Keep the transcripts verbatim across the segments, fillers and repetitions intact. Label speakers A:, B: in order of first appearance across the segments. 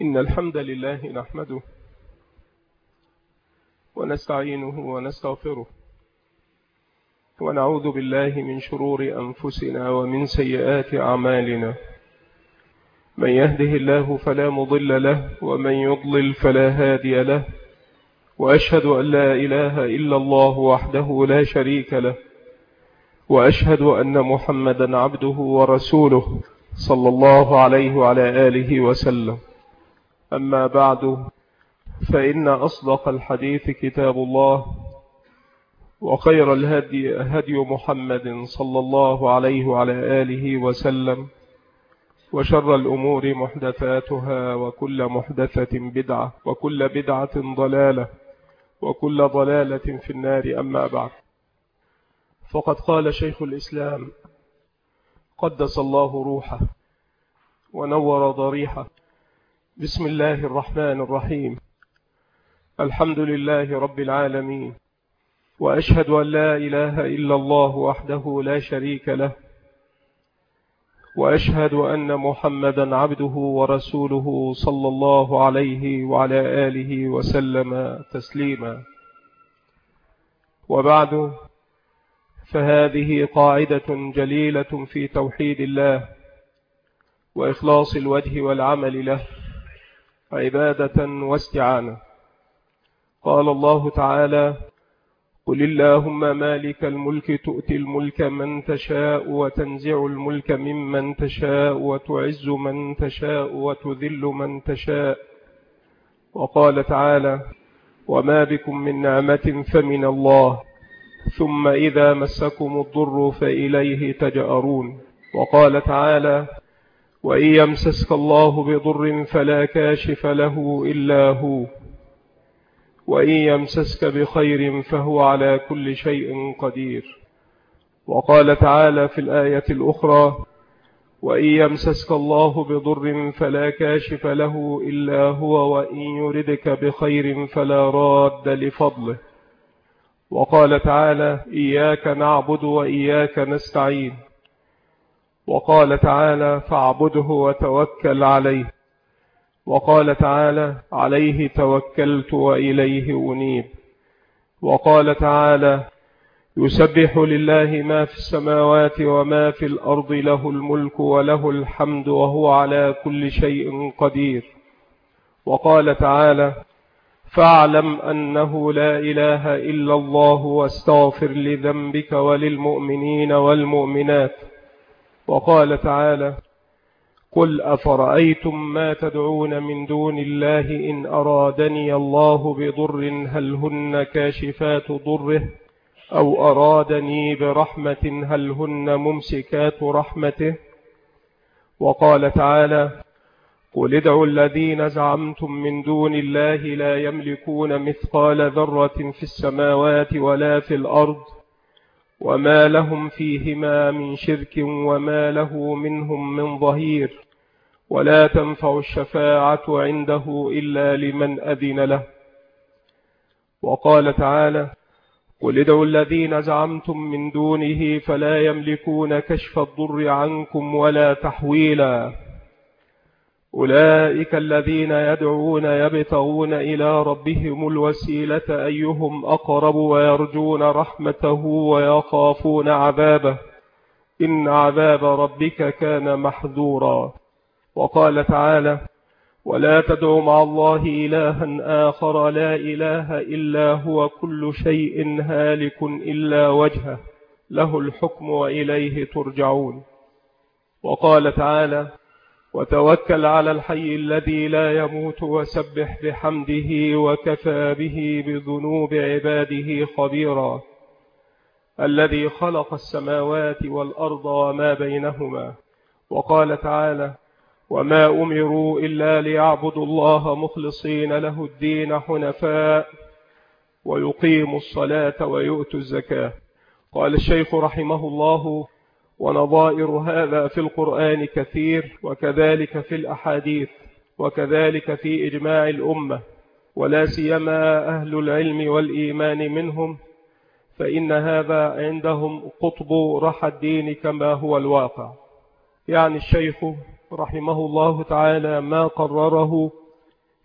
A: إن الحمد لله نحمده ونستعينه ونستغفره ونعوذ بالله من شرور أنفسنا ومن سيئات أعمالنا. من يهده الله فلا مضل له ومن يضلل فلا هادي له، وأشهد أن لا إله إلا الله وحده لا شريك له، وأشهد أن محمدا عبده ورسوله صلى الله عليه وعلى آله وسلم. أما بعد، فإن أصدق الحديث كتاب الله، وخير الهدي هدي محمد صلى الله عليه وعلى آله وسلم، وشر الأمور محدثاتها، وكل محدثة بدعة، وكل بدعة ضلالة، وكل ضلالة في النار. أما بعد، فقد قال شيخ الإسلام قدس الله روحه ونور ضريحه: بسم الله الرحمن الرحيم، الحمد لله رب العالمين، وأشهد أن لا إله إلا الله وحده لا شريك له، وأشهد أن محمدا عبده ورسوله صلى الله عليه وعلى آله وسلم تسليما. وبعد، فهذه قاعدة جليلة في توحيد الله وإخلاص الوجه والعمل له عبادة واستعانة. قال الله تعالى: قل اللهم مالك الملك تؤتي الملك من تشاء وتنزع الملك ممن تشاء وتعز من تشاء وتذل من تشاء. وقال تعالى: وما بكم من نعمة فمن الله ثم إذا مسكم الضر فإليه تجأرون. وقال تعالى: وإن يمسسك الله بضر فلا كاشف له إلا هو، وإن يمسسك بخير فهو على كل شيء قدير. وقال تعالى في الآية الأخرى: وإن يمسسك الله بضر فلا كاشف له إلا هو، وإن يردك بخير فلا راد لفضله. وقال تعالى: إياك نعبد وإياك نستعين. وقال تعالى: فاعبده وتوكل عليه. وقال تعالى: عليه توكلت وإليه أنيب. وقال تعالى: يسبح لله ما في السماوات وما في الأرض، له الملك وله الحمد وهو على كل شيء قدير. وقال تعالى: فاعلم أنه لا إله إلا الله واستغفر لذنبك وللمؤمنين والمؤمنات. وقال تعالى: قل أفرأيتم ما تدعون من دون الله إن أرادني الله بضر هل هن كاشفات ضره، أو أرادني برحمة هل هن ممسكات رحمته. وقال تعالى: قل ادعوا الذين زعمتم من دون الله لا يملكون مثقال ذرة في السماوات ولا في الأرض، وما لهم فيهما من شرك وما له منهم من ظهير، ولا تنفع الشفاعة عنده إلا لمن أذن له. وقال تعالى: قل ادعوا الذين زعمتم من دونه فلا يملكون كشف الضر عنكم ولا تحويلا. أولئك الذين يدعون يبتغون إلى ربهم الوسيلة أيهم أقرب ويرجون رحمته ويخافون عذابه، إن عذاب ربك كان محذورا. وقال تعالى: ولا تدعوا مع الله إلها آخر لا إله إلا هو كل شيء هالك إلا وجهه له الحكم وإليه ترجعون. وقال تعالى: وتوكل على الحي الذي لا يموت وسبح بحمده وكفى به بذنوب عباده خبيرا، الذي خلق السماوات والأرض وما بينهما. وقال تعالى: وما أمروا إلا ليعبدوا الله مخلصين له الدين حنفاء ويقيموا الصلاة ويؤتوا الزكاة. قال الشيخ رحمه الله: ونظائر هذا في القرآن كثير، وكذلك في الأحاديث، وكذلك في إجماع الأمة، ولا سيما أهل العلم والإيمان منهم، فإن هذا عندهم قطب رحى الدين كما هو الواقع. يعني الشيخ رحمه الله تعالى ما قرره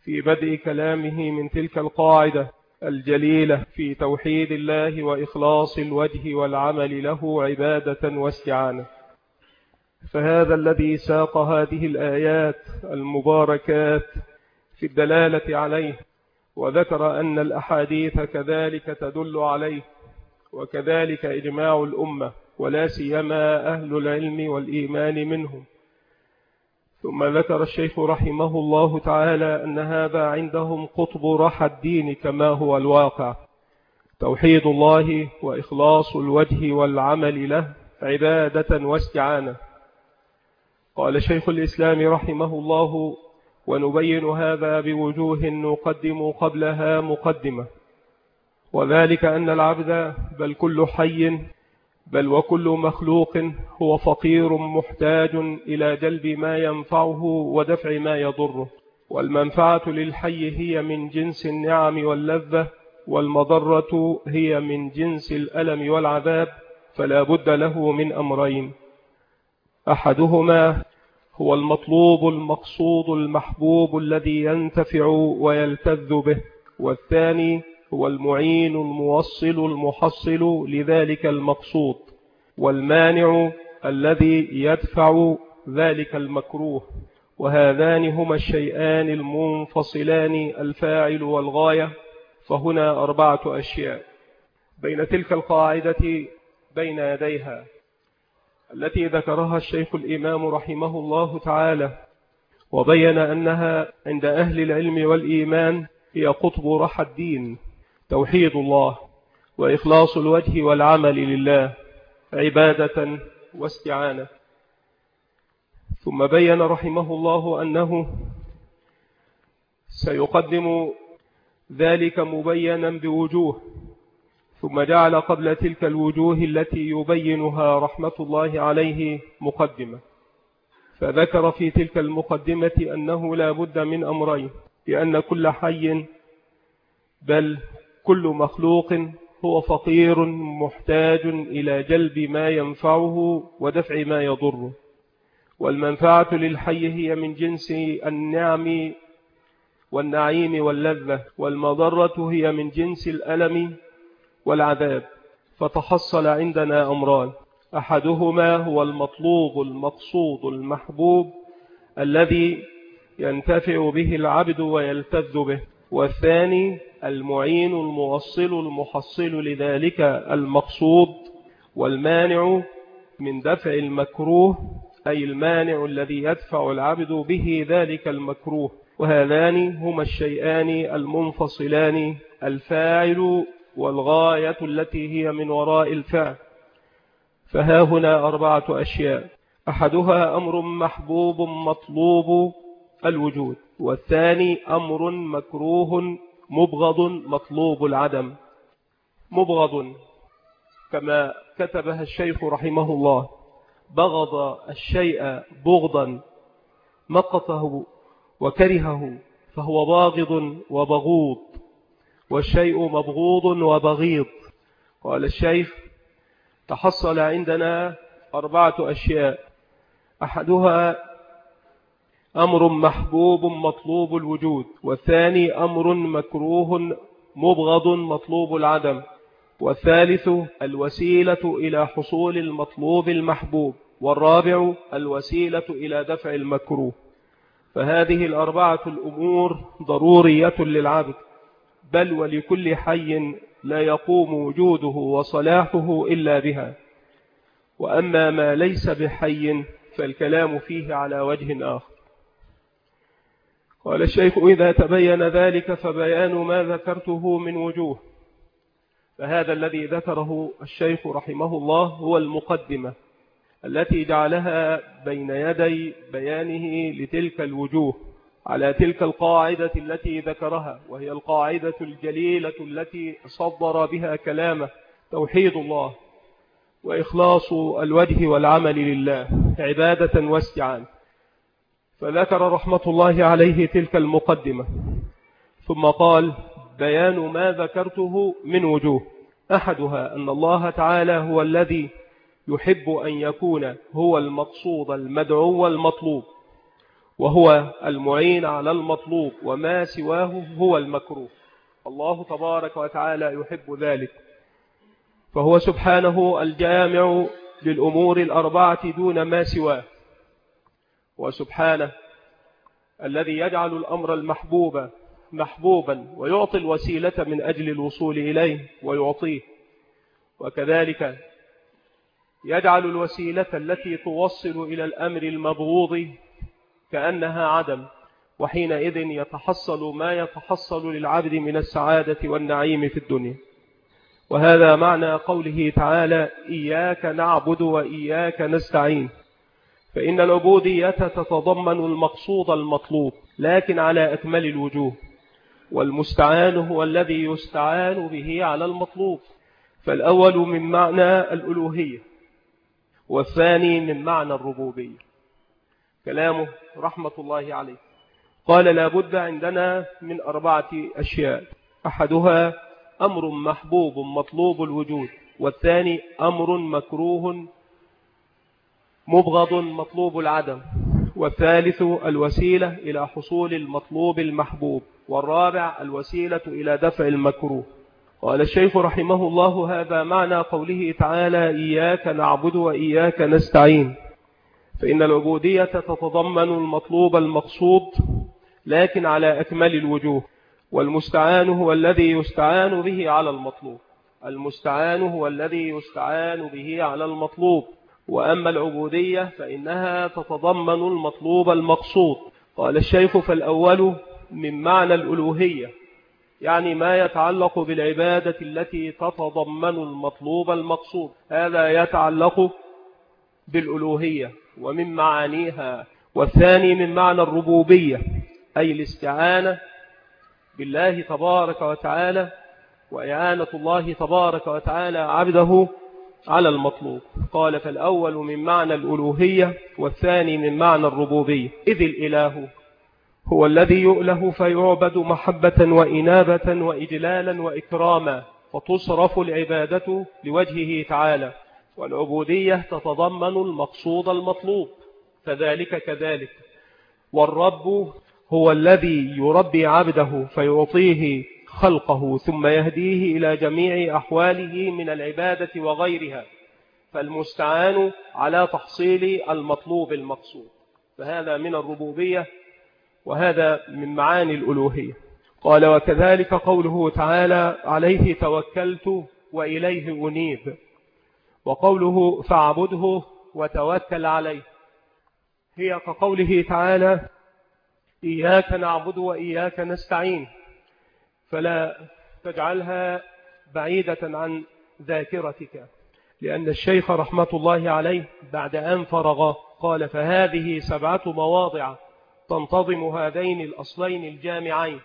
A: في بدء كلامه من تلك القاعدة الجليلة في توحيد الله وإخلاص الوجه والعمل له عبادة واستعانة. فهذا الذي ساق هذه الآيات المباركات في الدلالة عليه، وذكر أن الأحاديث كذلك تدل عليه، وكذلك إجماع الأمة ولا سيما أهل العلم والإيمان منهم. ثم ذكر الشيخ رحمه الله تعالى أن هذا عندهم قطب رحى الدين كما هو الواقع، توحيد الله وإخلاص الوجه والعمل له عبادة واستعانة. قال شيخ الإسلام رحمه الله: ونبين هذا بوجوه نقدم قبلها مقدمة، وذلك أن العبد بل كل حي بل وكل مخلوق هو فقير محتاج إلى جلب ما ينفعه ودفع ما يضره، والمنفعة للحي هي من جنس النعم واللذة، والمضرة هي من جنس الألم والعذاب، فلا بد له من أمرين: أحدهما هو المطلوب المقصود المحبوب الذي ينتفع ويلتذ به، والثاني هو المعين الموصل المحصل لذلك المقصود، والمانع الذي يدفع ذلك المكروه. وهذان هما الشيئان المنفصلان الفاعل والغاية. فهنا أربعة أشياء بين تلك القاعدة بين يديها التي ذكرها الشيخ الإمام رحمه الله تعالى، وبين أنها عند أهل العلم والإيمان هي قطب رحى الدين، توحيد الله وإخلاص الوجه والعمل لله عبادة واستعانة. ثم بين رحمه الله أنه سيقدم ذلك مبينا بوجوه، ثم جعل قبل تلك الوجوه التي يبينها رحمة الله عليه مقدمة، فذكر في تلك المقدمة أنه لا بد من أمرين: لأن كل حي بل كل مخلوق هو فقير محتاج إلى جلب ما ينفعه ودفع ما يضره، والمنفعة للحي هي من جنس النعم والنعيم واللذة، والمضرة هي من جنس الألم والعذاب. فتحصل عندنا أمران: أحدهما هو المطلوب المقصود المحبوب الذي ينتفع به العبد ويلتذ به، والثاني المعين الموصل المحصل لذلك المقصود، والمانع من دفع المكروه، أي المانع الذي يدفع العبد به ذلك المكروه. وهذان هما الشيئان المنفصلان الفاعل والغاية التي هي من وراء الفعل. فها هنا أربعة أشياء: أحدها أمر محبوب مطلوب الوجود، والثاني أمر مكروه مبغض مطلوب العدم. مبغض كما كتبها الشيخ رحمه الله: بغض الشيء بغضا مقته وكرهه فهو باغض وبغوض، والشيء مبغوض وبغيض. قال الشيخ: تحصل عندنا أربعة أشياء: أحدها أمر محبوب مطلوب الوجود، والثاني أمر مكروه مبغض مطلوب العدم، والثالث الوسيلة إلى حصول المطلوب المحبوب، والرابع الوسيلة إلى دفع المكروه. فهذه الأربعة الأمور ضرورية للعبد، بل ولكل حي لا يقوم وجوده وصلاحه إلا بها. وأما ما ليس بحي فالكلام فيه على وجه آخر. قال الشيخ: إذا تبين ذلك فبيان ما ذكرته من وجوه. فهذا الذي ذكره الشيخ رحمه الله هو المقدمة التي جعلها بين يدي بيانه لتلك الوجوه على تلك القاعدة التي ذكرها، وهي القاعدة الجليلة التي صدر بها كلامه: توحيد الله وإخلاص الوجه والعمل لله عبادة واستعانة. فذكر رحمة الله عليه تلك المقدمة، ثم قال: بيان ما ذكرته من وجوه. أحدها أن الله تعالى هو الذي يحب أن يكون هو المقصود المدعو والمطلوب، وهو المعين على المطلوب، وما سواه هو المكروه. الله تبارك وتعالى يحب ذلك، فهو سبحانه الجامع للأمور الأربعة دون ما سواه، وسبحانه الذي يجعل الأمر المحبوب محبوبا ويعطي الوسيلة من أجل الوصول إليه ويعطيه، وكذلك يجعل الوسيلة التي توصل إلى الأمر المبغوض كأنها عدم، وحينئذ يتحصل ما يتحصل للعبد من السعادة والنعيم في الدنيا. وهذا معنى قوله تعالى: إياك نعبد وإياك نستعين، فإن العبودية تتضمن المقصود المطلوب لكن على أكمل الوجوه، والمستعان هو الذي يستعان به على المطلوب، فالأول من معنى الألوهية والثاني من معنى الربوبية. كلامه رحمة الله عليه قال: لا بد عندنا من أربعة أشياء، أحدها أمر محبوب مطلوب الوجود، والثاني أمر مكروه مبغض مطلوب العدم، والثالث الوسيلة إلى حصول المطلوب المحبوب، والرابع الوسيلة إلى دفع المكروه. قال الشيخ رحمه الله: هذا معنى قوله تعالى: إياك نعبد وإياك نستعين، فإن العبودية تتضمن المطلوب المقصود لكن على أكمل الوجوه، والمستعان هو الذي يستعان به على المطلوب المستعان هو الذي يستعان به على المطلوب وأما العبودية فإنها تتضمن المطلوب المقصود. قال الشيخ: فالأول من معنى الألوهية، يعني ما يتعلق بالعبادة التي تتضمن المطلوب المقصود، هذا يتعلق بالألوهية ومن معانيها. والثاني من معنى الربوبية، أي الاستعانة بالله تبارك وتعالى وإعانة الله تبارك وتعالى عبده على المطلوب. قال: فالأول من معنى الألوهية والثاني من معنى الربوبية، إذ الإله هو الذي يؤله فيعبد محبة وإنابة وإجلالا وإكراما، فتصرف العبادة لوجهه تعالى، والعبودية تتضمن المقصود المطلوب، فذلك كذلك. والرب هو الذي يربي عبده فيعطيه خلقه ثم يهديه إلى جميع أحواله من العبادة وغيرها، فالمستعان على تحصيل المطلوب المقصود، فهذا من الربوبية وهذا من معاني الألوهية. قال: وكذلك قوله تعالى: عليه توكلت وإليه أنيب، وقوله: فاعبده وتوكل عليه، هي كقوله تعالى: إياك نعبد وإياك نستعين، فلا تجعلها بعيدة عن ذاكرتك، لأن الشيخ رحمة الله عليه بعد أن فرغ قال: فهذه سبعة مواضع تنتظم هذين الأصلين الجامعين،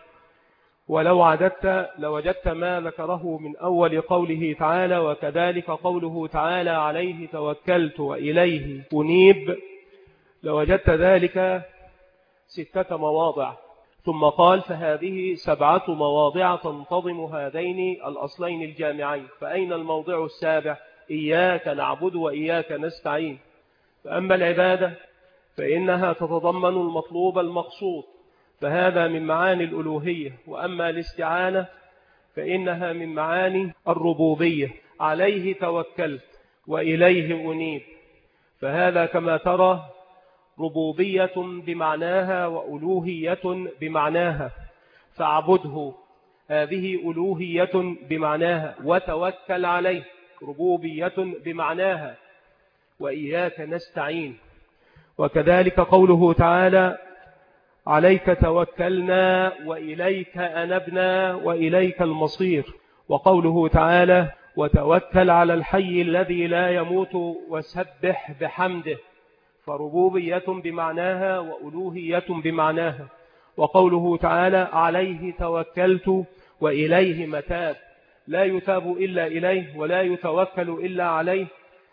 A: ولو عددت لوجدت ما ذكره من أول قوله تعالى: وكذلك قوله تعالى: عليه توكلت وإليه أنيب، لوجدت ذلك ستة مواضع. ثم قال: فهذه سبعة مواضع تنتظم هذين الأصلين الجامعين، فأين الموضع السابع؟ إياك نعبد وإياك نستعين. فأما العبادة فإنها تتضمن المطلوب المقصود، فهذا من معاني الألوهية. وأما الاستعانة فإنها من معاني الربوبية، عليه توكلت وإليه أنيب، فهذا كما ترى ربوبية بمعناها وألوهية بمعناها، فاعبده هذه ألوهية بمعناها، وتوكل عليه ربوبية بمعناها، وإياك نستعين. وكذلك قوله تعالى: عليك توكلنا وإليك أنبنا وإليك المصير، وقوله تعالى: وتوكل على الحي الذي لا يموت وسبح بحمده، فربوبية بمعناها وألوهية بمعناها. وقوله تعالى: عليه توكلت وإليه متاب، لا يتاب إلا إليه ولا يتوكل إلا عليه.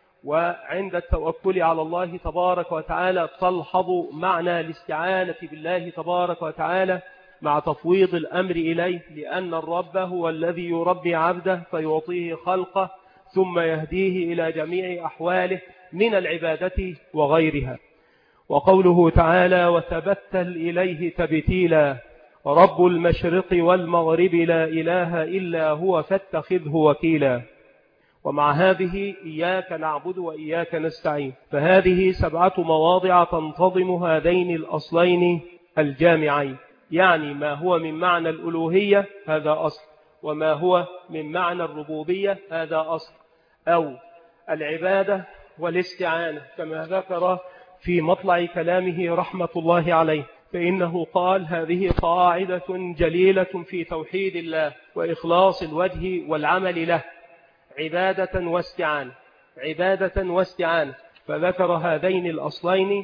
A: وعند التوكل على الله تبارك وتعالى تلحظ معنى الاستعانة بالله تبارك وتعالى مع تفويض الأمر إليه، لأن الرب هو الذي يربي عبده فيعطيه خلقه ثم يهديه إلى جميع أحواله من العبادة وغيرها. وقوله تعالى وتبتل إليه تبتيلا رب المشرق والمغرب لا إله إلا هو فاتخذه وكيلا. ومع هذه إياك نعبد وإياك نستعين، فهذه سبعة مواضع تنتظم هذين الأصلين الجامعين، يعني ما هو من معنى الألوهية هذا أصل، وما هو من معنى الربوبية هذا أصل، أو العبادة والاستعانة كما ذكر في مطلع كلامه رحمة الله عليه، فإنه قال هذه قاعدة جليلة في توحيد الله وإخلاص الوجه والعمل له، عبادة واستعانة، عبادة واستعانة، فذكر هذين الأصلين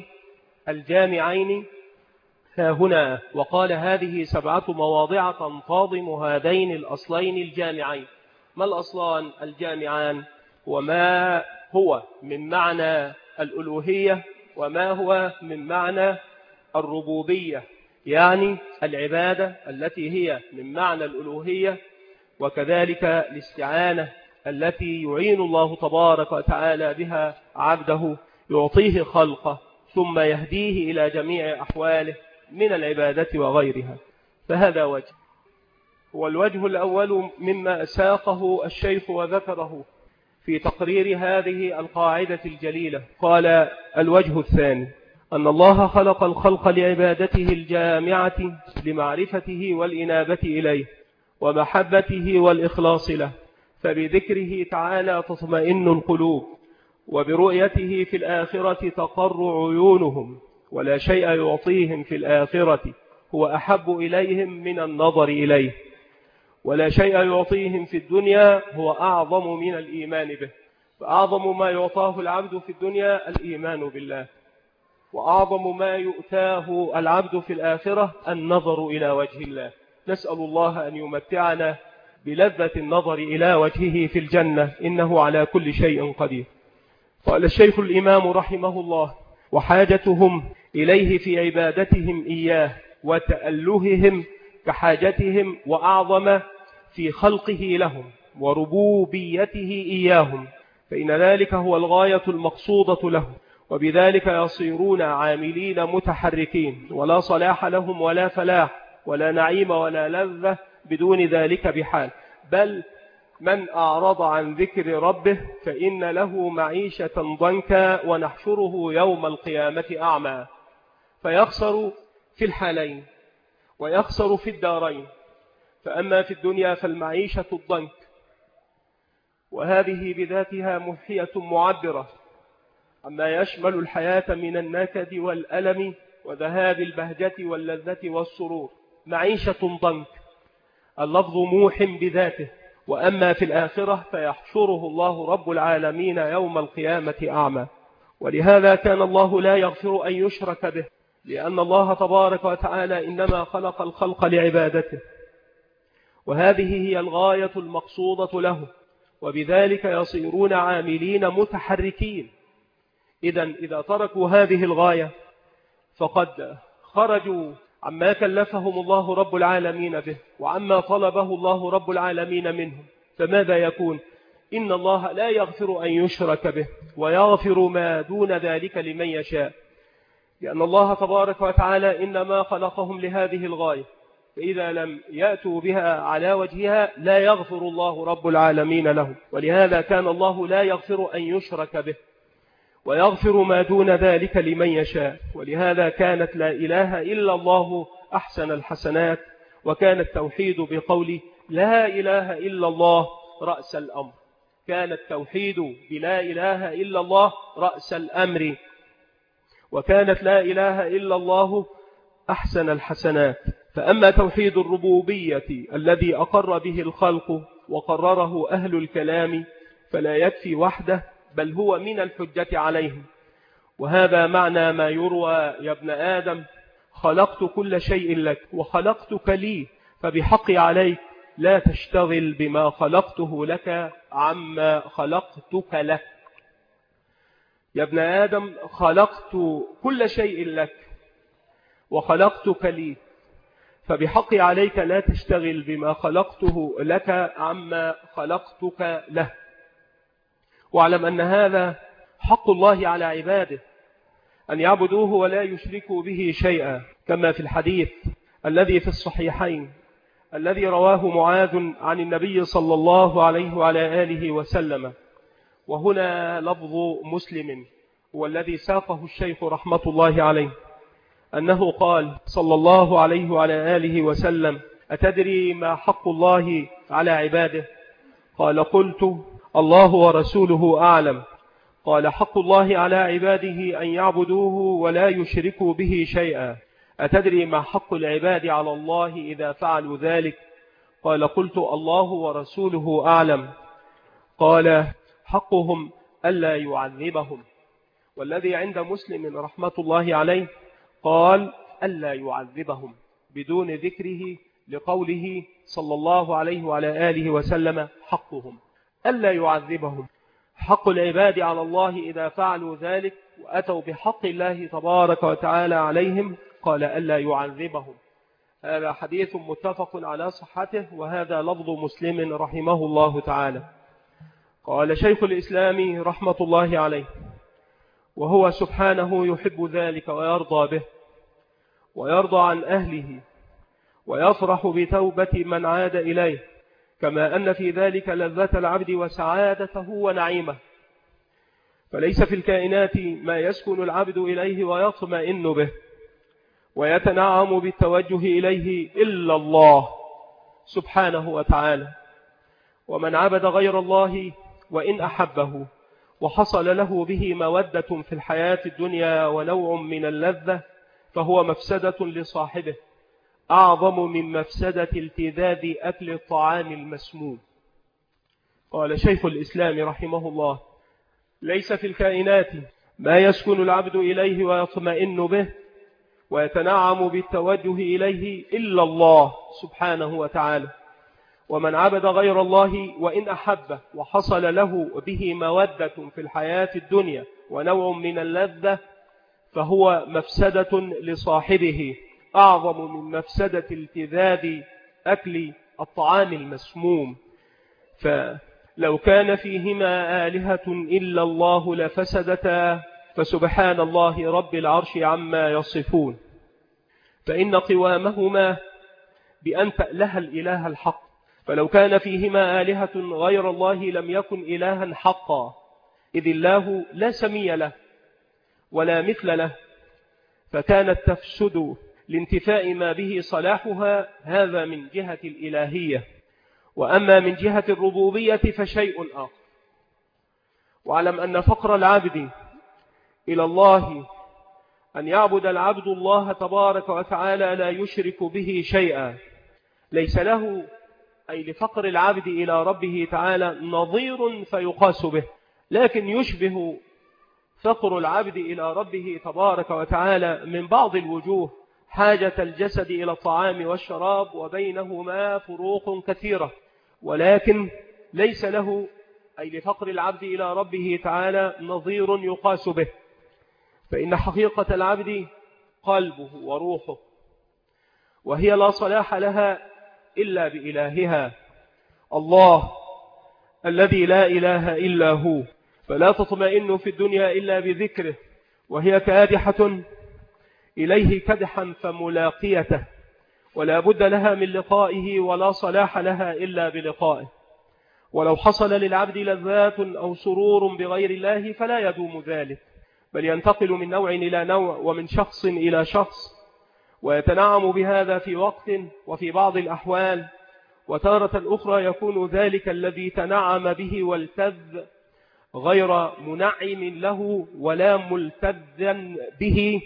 A: الجامعين ها هنا، وقال هذه سبعة مواضع تنتظم هذين الأصلين الجامعين. ما الأصلان الجامعان؟ وما هو من معنى الألوهية وما هو من معنى الربوبية، يعني العبادة التي هي من معنى الألوهية، وكذلك الاستعانة التي يعين الله تبارك وتعالى بها عبده، يعطيه خلقه ثم يهديه إلى جميع أحواله من العبادة وغيرها. فهذا وجه، هو الوجه الأول مما ساقه الشيخ وذكره في تقرير هذه القاعدة الجليلة. قال الوجه الثاني أن الله خلق الخلق لعبادته الجامعة لمعرفته والإنابة إليه ومحبته والإخلاص له، فبذكره تعالى تطمئن القلوب، وبرؤيته في الآخرة تقر عيونهم، ولا شيء يعطيهم في الآخرة هو أحب إليهم من النظر إليه، ولا شيء يعطيهم في الدنيا هو أعظم من الإيمان به، فأعظم ما يعطاه العبد في الدنيا الإيمان بالله، وأعظم ما يؤتاه العبد في الآخرة النظر إلى وجه الله. نسأل الله أن يمتعنا بلذة النظر إلى وجهه في الجنة، إنه على كل شيء قدير. قال الشيخ الإمام رحمه الله وحاجتهم إليه في عبادتهم إياه وتألههم كحاجتهم وأعظم في خلقه لهم وربوبيته إياهم، فإن ذلك هو الغاية المقصودة لهم، وبذلك يصيرون عاملين متحركين، ولا صلاح لهم ولا فلاح ولا نعيم ولا لذة بدون ذلك بحال، بل من أعرض عن ذكر ربه فإن له معيشة ضنكا ونحشره يوم القيامة أعمى، فيخسر في الحالين ويخسر في الدارين. فأما في الدنيا فالمعيشة الضنك، وهذه بذاتها محية معبرة عما يشمل الحياة من النكد والألم وذهاب البهجة واللذة والسرور، معيشة ضنك، اللفظ موح بذاته. وأما في الآخرة فيحشره الله رب العالمين يوم القيامة أعمى. ولهذا كان الله لا يغفر أن يشرك به، لأن الله تبارك وتعالى إنما خلق الخلق لعبادته، وهذه هي الغاية المقصودة له، وبذلك يصيرون عاملين متحركين. إذن إذا تركوا هذه الغاية فقد خرجوا عما كلفهم الله رب العالمين به وعما طلبه الله رب العالمين منهم. فماذا يكون؟ إن الله لا يغفر أن يشرك به ويغفر ما دون ذلك لمن يشاء، لأن الله تبارك وتعالى إنما خلقهم لهذه الغاية، فإذا لم يأتوا بها على وجهها لا يغفر الله رب العالمين لهم. ولهذا كان الله لا يغفر أن يشرك به ويغفر ما دون ذلك لمن يشاء. ولهذا كانت لا إله إلا الله أحسن الحسنات، وكان التوحيد بقول لا إله إلا الله رأس الأمر، كان التوحيد بلا إله إلا الله رأس الأمر، وكانت لا إله إلا الله أحسن الحسنات. فأما توحيد الربوبية الذي أقر به الخلق وقرره أهل الكلام فلا يكفي وحده، بل هو من الحجة عليهم. وهذا معنى ما يروى يا ابن آدم خلقت كل شيء لك وخلقتك لي، فبحق عليك لا تشتغل بما خلقته لك عما خلقتك لك. يا ابن آدم خلقت كل شيء لك وخلقتك لي، فبحق عليك لا تشتغل بما خلقته لك عما خلقتك له. واعلم أن هذا حق الله على عباده، أن يعبدوه ولا يشركوا به شيئا، كما في الحديث الذي في الصحيحين الذي رواه معاذ عن النبي صلى الله عليه وعلى آله وسلم، وهنا لفظ مسلم والذي ساقه الشيخ رحمة الله عليه، أنه قال صلى الله عليه وعلى آله وسلم: أتدري ما حق الله على عباده؟ قال: قلت: الله ورسوله أعلم. قال: حق الله على عباده أن يعبدوه ولا يشركوا به شيئا. أتدري ما حق العباد على الله إذا فعلوا ذلك؟ قال: قلت: الله ورسوله أعلم. قال: حقهم ألا يعذبهم. والذي عند مسلم رحمة الله عليه قال: ألا يعذبهم بدون ذكره لقوله صلى الله عليه وعلى آله وسلم: حقهم ألا يعذبهم. حق العباد على الله إذا فعلوا ذلك وأتوا بحق الله تبارك وتعالى عليهم قال: ألا يعذبهم. هذا حديث متفق على صحته، وهذا لفظ مسلم رحمه الله تعالى. قال شيخ الإسلام رحمة الله عليه: وهو سبحانه يحب ذلك ويرضى به، ويرضى عن أهله، ويفرح بتوبة من عاد إليه، كما أن في ذلك لذة العبد وسعادته ونعيمه. فليس في الكائنات ما يسكن العبد إليه ويطمئن به ويتنعم بالتوجه إليه إلا الله سبحانه وتعالى. ومن عبد غير الله وإن أحبه وحصل له به مودة في الحياة الدنيا ونوع من اللذة فهو مفسدة لصاحبه أعظم من مفسدة التذاذ أكل الطعام المسموم. قال شيخ الإسلام رحمه الله: ليس في الكائنات ما يسكن العبد إليه ويطمئن به ويتنعم بالتوجه إليه إلا الله سبحانه وتعالى. ومن عبد غير الله وإن أحبه وحصل له به مودة في الحياة الدنيا ونوع من اللذة فهو مفسدة لصاحبه أعظم من مفسدة التذاذ أكل الطعام المسموم. فلو كان فيهما آلهة إلا الله لفسدتا، فسبحان الله رب العرش عما يصفون. فإن قوامهما بأن تأله الإله الحق، فلو كان فيهما آلهة غير الله لم يكن إلها حقا، إذ الله لا سمي له ولا مثل له، فكانت تفسد لانتفاء ما به صلاحها. هذا من جهة الإلهية. وأما من جهة الربوبية فشيء آخر. واعلم أن فقر العبد إلى الله أن يعبد العبد الله تبارك وتعالى لا يشرك به شيئا، ليس له أي لفقر العبد إلى ربه تعالى نظير فيقاس به، لكن يشبه فقر العبد إلى ربه تبارك وتعالى من بعض الوجوه حاجة الجسد إلى الطعام والشراب، وبينهما فروق كثيرة، ولكن ليس له أي لفقر العبد إلى ربه تعالى نظير يقاس به. فإن حقيقة العبد قلبه وروحه، وهي لا صلاح لها إلا بإلهها الله الذي لا إله إلا هو، فلا تطمئن في الدنيا إلا بذكره، وهي كادحة إليه كدحا فملاقيته، ولا بد لها من لقائه، ولا صلاح لها إلا بلقائه. ولو حصل للعبد لذات أو سرور بغير الله فلا يدوم ذلك، بل ينتقل من نوع إلى نوع ومن شخص إلى شخص، ويتنعم بهذا في وقت وفي بعض الأحوال، وتارة أخرى يكون ذلك الذي تنعم به والتذ غير منعم له ولا ملتذا به،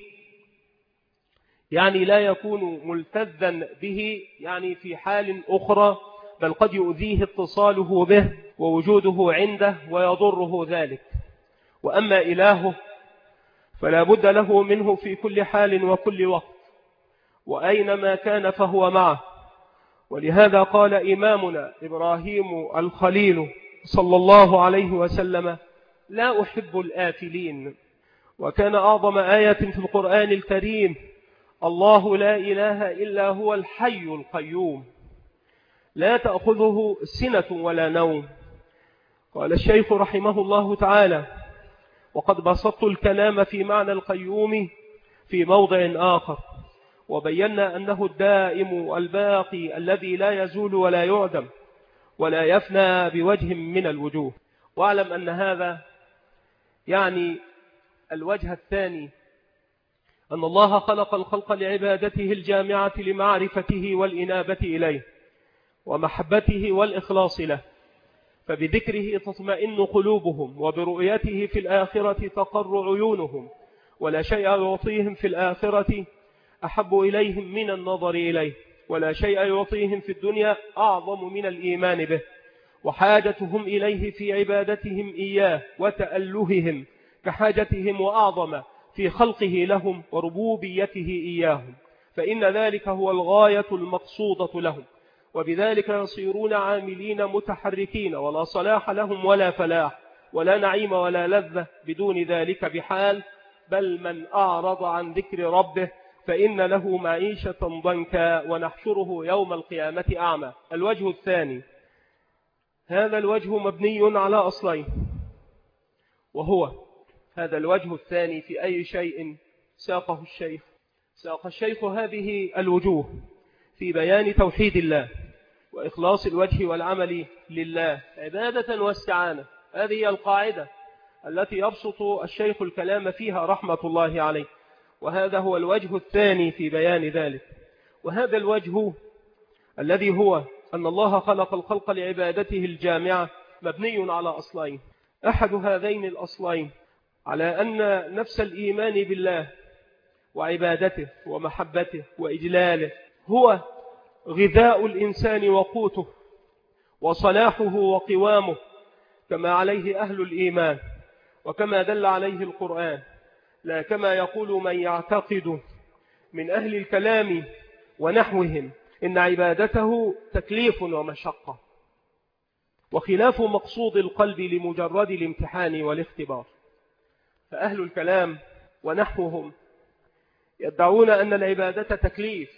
A: يعني لا يكون ملتذا به يعني في حال أخرى، بل قد يؤذيه اتصاله به ووجوده عنده ويضره ذلك. وأما إلهه فلا بد له منه في كل حال وكل وقت، وأينما كان فهو معه. ولهذا قال إمامنا إبراهيم الخليل صلى الله عليه وسلم: لا أحب الآفلين. وكان أعظم آية في القرآن الكريم: الله لا إله إلا هو الحي القيوم لا تأخذه سنة ولا نوم. قال الشيخ رحمه الله تعالى: وقد بسطت الكلام في معنى القيوم في موضع آخر، وبينا أنه الدائم الباقي الذي لا يزول ولا يعدم ولا يفنى بوجه من الوجوه. واعلم أن هذا يعني الوجه الثاني، أن الله خلق الخلق لعبادته الجامعة لمعرفته والإنابة إليه ومحبته والإخلاص له، فبذكره تطمئن قلوبهم، وبرؤيته في الآخرة تقر عيونهم، ولا شيء يعطيهم في الآخرة أحب إليهم من النظر إليه، ولا شيء يعطيهم في الدنيا أعظم من الإيمان به، وحاجتهم إليه في عبادتهم إياه وتألههم كحاجتهم، وأعظم في خلقه لهم وربوبيته إياهم، فإن ذلك هو الغاية المقصودة لهم، وبذلك يصيرون عاملين متحركين، ولا صلاح لهم ولا فلاح ولا نعيم ولا لذة بدون ذلك بحال، بل من أعرض عن ذكر ربه فإن له معيشة ضنكا ونحشره يوم القيامة أعمى. الوجه الثاني، هذا الوجه مبني على أصلين، وهو هذا الوجه الثاني في أي شيء ساقه الشيخ. ساق الشيخ هذه الوجوه في بيان توحيد الله وإخلاص الوجه والعمل لله عبادة واستعانة. هذه القاعدة التي يبسط الشيخ الكلام فيها رحمة الله عليه، وهذا هو الوجه الثاني في بيان ذلك. وهذا الوجه الذي هو أن الله خلق الخلق لعبادته الجامعة مبني على أصلين. أحد هذين الأصلين على أن نفس الإيمان بالله وعبادته ومحبته وإجلاله هو غذاء الإنسان وقوته وصلاحه وقوامه، كما عليه أهل الإيمان وكما دل عليه القرآن، لا كما يقول من يعتقد من أهل الكلام ونحوهم إن عبادته تكليف ومشقة وخلاف مقصود القلب لمجرد الامتحان والاختبار. فأهل الكلام ونحوهم يدعون أن العبادة تكليف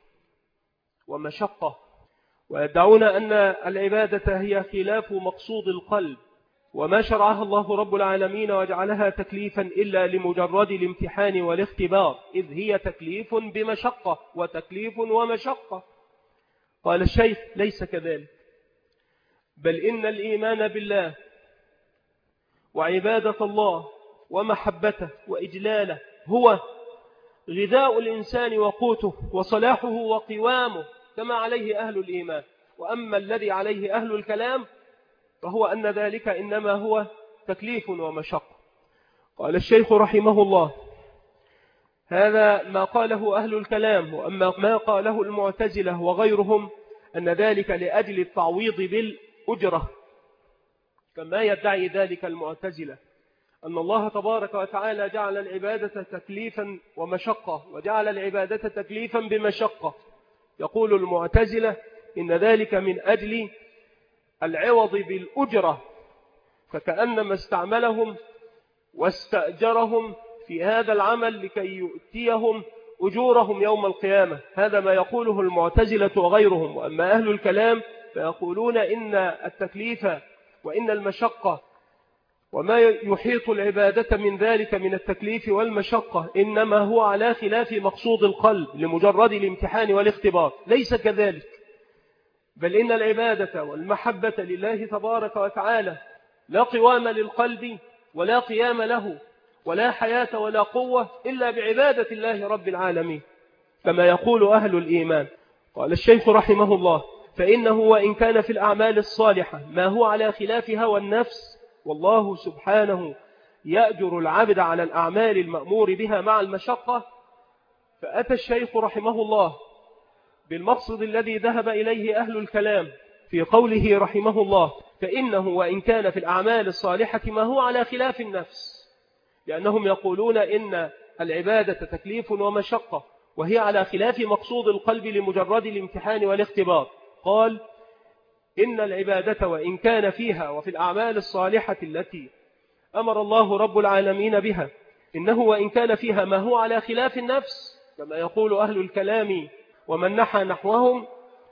A: ومشقة، ويدعون أن العبادة هي خلاف مقصود القلب وما شرعها الله رب العالمين وجعلها تكليفا إلا لمجرد الامتحان والاختبار، إذ هي تكليف بمشقة وتكليف ومشقة. قال الشيخ: ليس كذلك، بل إن الإيمان بالله وعبادة الله ومحبته وإجلاله هو غذاء الإنسان وقوته وصلاحه وقوامه، كما عليه أهل الإيمان. وأما الذي عليه أهل الكلام فهو أن ذلك إنما هو تكليف ومشقة. قال الشيخ رحمه الله: هذا ما قاله أهل الكلام. وأما ما قاله المعتزلة وغيرهم أن ذلك لأجل التعويض بالأجرة، كما يدعي ذلك المعتزلة أن الله تبارك وتعالى جعل العبادة تكليفا ومشقة وجعل العبادة تكليفا بمشقة. يقول المعتزلة إن ذلك من أجل العوض بالأجرة، فكأنما استعملهم واستأجرهم في هذا العمل لكي يؤتيهم أجورهم يوم القيامة. هذا ما يقوله المعتزلة وغيرهم. وأما أهل الكلام فيقولون إن التكليف وإن المشقة وما يحيط العبادة من ذلك من التكليف والمشقة إنما هو على خلاف مقصود القلب لمجرد الامتحان والاختبار. ليس كذلك، بل إن العبادة والمحبة لله تبارك وتعالى لا قوام للقلب ولا قيام له ولا حياة ولا قوة إلا بعبادة الله رب العالمين، كما يقول أهل الإيمان. قال الشيخ رحمه الله: فإنه وإن كان في الأعمال الصالحة ما هو على خلاف هوى النفس، والله سبحانه يأجر العبد على الأعمال المأمور بها مع المشقة، فأتى الشيخ رحمه الله بالمقصد الذي ذهب إليه أهل الكلام في قوله رحمه الله: فإنه وإن كان في الأعمال الصالحة ما هو على خلاف النفس، لأنهم يقولون إن العبادة تكليف ومشقة وهي على خلاف مقصود القلب لمجرد الامتحان والاختبار. قال: إن العبادة وإن كان فيها وفي الأعمال الصالحة التي أمر الله رب العالمين بها، إنه وإن كان فيها ما هو على خلاف النفس، كما يقول أهل الكلام ومن نحى نحوهم،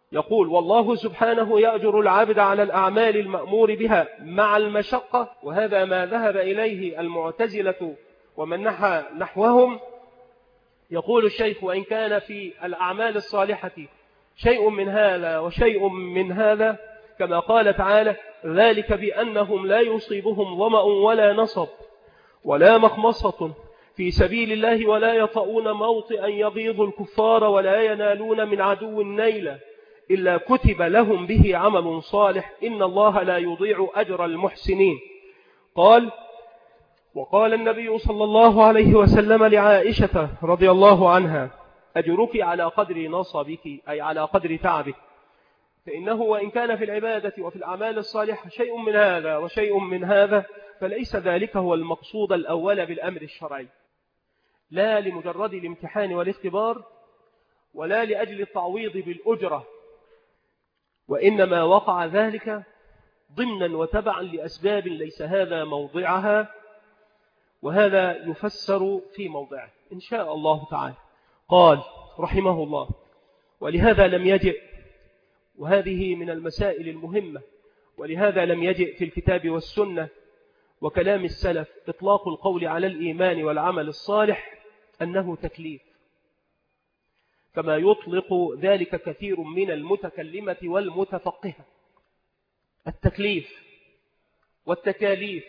A: يقول والله سبحانه يأجر العبد على الأعمال المأمور بها مع المشقة، وهذا ما ذهب إليه المعتزلة ومن نحى نحوهم. يقول الشيخ وإن كان في الأعمال الصالحة شيء من هذا وشيء من هذا، كما قال تعالى ذلك بأنهم لا يصيبهم ظمأ ولا نصب ولا مخمصة في سبيل الله ولا يطؤون موطئا يغيظ الكفار ولا ينالون من عدو نيلا إلا كتب لهم به عمل صالح إن الله لا يضيع أجر المحسنين. قال وقال النبي صلى الله عليه وسلم لعائشة رضي الله عنها أجرك على قدر نصبك، أي على قدر تعبك، فإنه وإن كان في العبادة وفي الأعمال الصالحة شيء من هذا وشيء من هذا فليس ذلك هو المقصود الأول بالأمر الشرعي، لا لمجرد الامتحان والاختبار ولا لأجل التعويض بالأجرة، وإنما وقع ذلك ضمنا وتبعا لأسباب ليس هذا موضعها، وهذا يفسر في موضعه إن شاء الله تعالى. قال رحمه الله ولهذا لم يجئ، وهذه من المسائل المهمة، ولهذا لم يجئ في الكتاب والسنة وكلام السلف إطلاق القول على الإيمان والعمل الصالح أنه تكليف، كما يطلق ذلك كثير من المتكلمة والمتفقهة. التكليف والتكاليف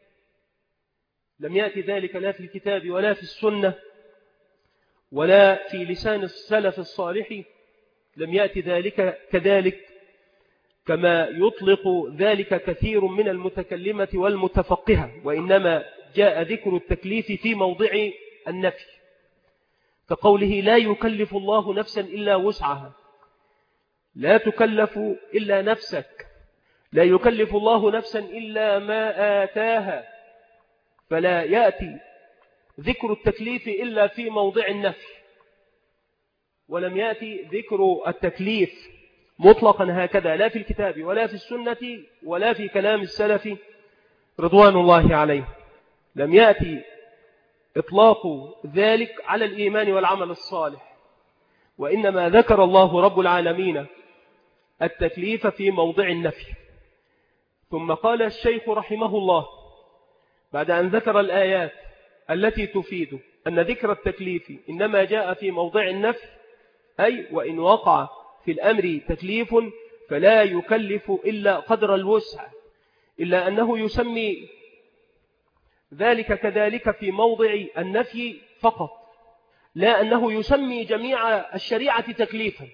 A: لم يأتي ذلك لا في الكتاب ولا في السنة ولا في لسان السلف الصالح، لم يأتي ذلك كذلك كما يطلق ذلك كثير من المتكلمة والمتفقهة، وإنما جاء ذكر التكليف في موضع النفي، كقوله لا يكلف الله نفسا إلا وسعها، لا تكلف إلا نفسك، لا يكلف الله نفسا إلا ما آتاها، فلا يأتي ذكر التكليف إلا في موضع النفي، ولم يأتي ذكر التكليف مطلقا هكذا لا في الكتاب ولا في السنة ولا في كلام السلف رضوان الله عليه، لم يأتي إطلاق ذلك على الإيمان والعمل الصالح، وإنما ذكر الله رب العالمين التكليف في موضع النفي. ثم قال الشيخ رحمه الله بعد أن ذكر الآيات التي تفيد أن ذكر التكليف إنما جاء في موضع النفي، أي وإن وقع في الأمر تكليف فلا يكلف إلا قدر الوسع، إلا أنه يسمي ذلك كذلك في موضع النفي فقط، لا أنه يسمي جميع الشريعة تكليفا،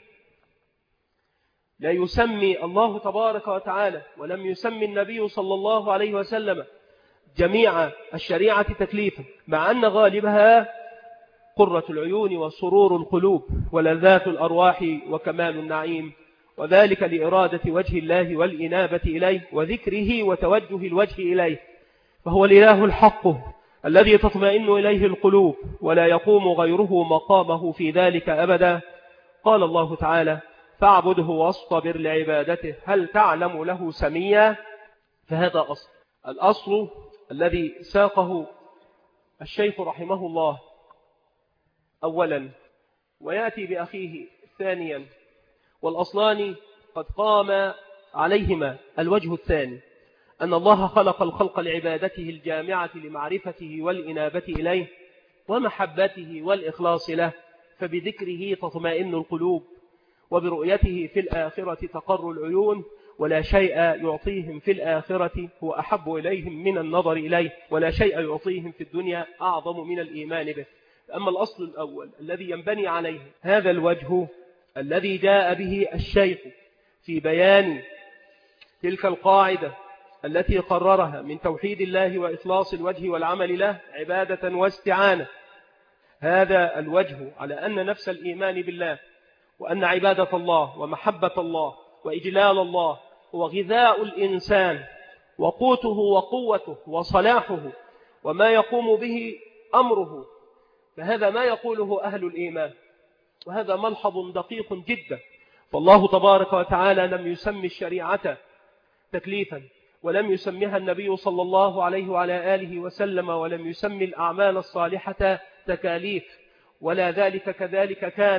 A: لا يسمي الله تبارك وتعالى ولم يسمي النبي صلى الله عليه وسلم جميع الشريعة تكليفا، مع أن غالبها قرة العيون وسرور القلوب ولذات الأرواح وكمال النعيم، وذلك لإرادة وجه الله والإنابة إليه وذكره وتوجه الوجه إليه، فهو الإله الحق الذي تطمئن إليه القلوب ولا يقوم غيره مقامه في ذلك أبدا. قال الله تعالى فاعبده واصطبر لعبادته هل تعلم له سميا. فهذا أصل الأصل الذي ساقه الشيخ رحمه الله أولا، ويأتي بأخيه ثانيا، والأصلان قد قام عليهما الوجه الثاني، أن الله خلق الخلق لعبادته الجامعة لمعرفته والإنابة إليه ومحبته والإخلاص له، فبذكره تطمئن القلوب، وبرؤيته في الآخرة تقر العيون، ولا شيء يعطيهم في الآخرة هو أحب إليهم من النظر إليه، ولا شيء يعطيهم في الدنيا أعظم من الإيمان به. أما الأصل الأول الذي ينبني عليه هذا الوجه الذي جاء به الشيخ في بيان تلك القاعدة التي قررها من توحيد الله وإخلاص الوجه والعمل له عبادة واستعانة، هذا الوجه على أن نفس الإيمان بالله وأن عبادة الله ومحبة الله وإجلال الله هو غذاء الإنسان وقوته وقوته وصلاحه وما يقوم به أمره، فهذا ما يقوله أهل الإيمان، وهذا ملحظ دقيق جدا. فالله تبارك وتعالى لم يسمي الشريعة تكليفا، ولم يسميها النبي صلى الله عليه وعلى آله وسلم، ولم يسمي الأعمال الصالحة تكاليف، ولا ذلك كذلك كان